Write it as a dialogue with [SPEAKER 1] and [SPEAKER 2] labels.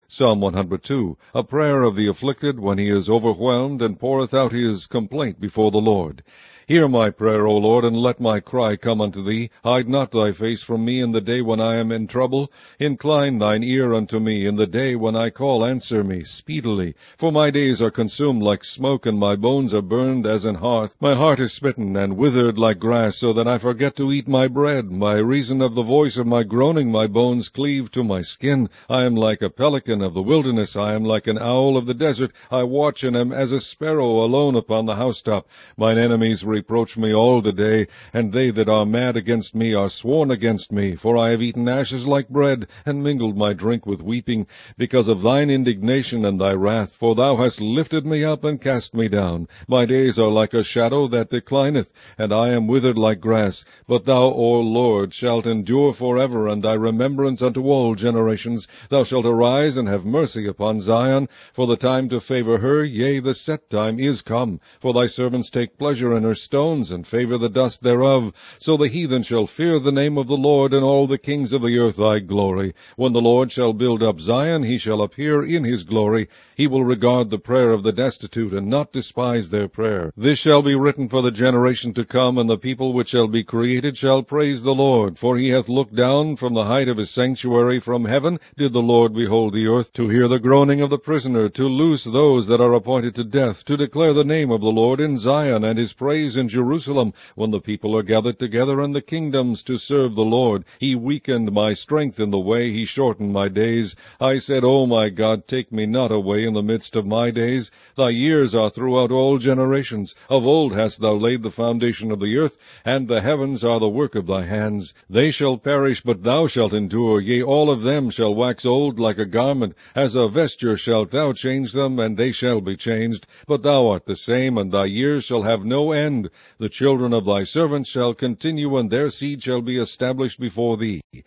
[SPEAKER 1] Psalm 102, a prayer of the afflicted when he is overwhelmed and poureth out his complaint before the Lord. Hear my prayer, O Lord, and let my cry come unto thee. Hide not thy face from me in the day when I am in trouble. Incline thine ear unto me. In the day when I call, answer me speedily. For my days are consumed like smoke, and my bones are burned as an hearth. My heart is smitten and withered like grass, so that I forget to eat my bread. By reason of the voice of my groaning, my bones cleave to my skin. I am like a pelican of the wilderness. I am like an owl of the desert. I watch and am as a sparrow alone upon the housetop. Mine enemies reproach me all the day, and they that are mad against me are sworn against me. For I have eaten ashes like bread, and mingled my drink with weeping, because of thine indignation and thy wrath. For thou hast lifted me up and cast me down. My days are like a shadow that declineth, and I am withered like grass. But thou, O Lord, shalt endure forever, and thy remembrance unto all generations. Thou shalt arise and have mercy upon Zion, for the time to favor her, yea, the set time is come. For thy servants take pleasure in her stones, and favor the dust thereof. So the heathen shall fear the name of the Lord, and all the kings of the earth thy glory. When the Lord shall build up Zion, he shall appear in his glory. He will regard the prayer of the destitute, and not despise their prayer. This shall be written for the generation to come, and the people which shall be created shall praise the Lord. For he hath looked down from the height of his sanctuary. From heaven did the Lord behold the earth, to hear the groaning of the prisoner, to loose those that are appointed to death, to declare the name of the Lord in Zion, and his praise in Jerusalem, when the people are gathered together, and the kingdoms to serve the Lord. He weakened my strength in the way, he shortened my days. I said, O my God, take me not away in the midst of my days. Thy years are throughout all generations. Of old hast thou laid the foundation of the earth, and the heavens are the work of thy hands. They shall perish, but thou shalt endure. Yea, all of them shall wax old like a garment. As a vesture shalt thou change them, and they shall be changed. But thou art the same, and thy years shall have no end. The children of thy servants shall continue, and their seed shall be established before thee.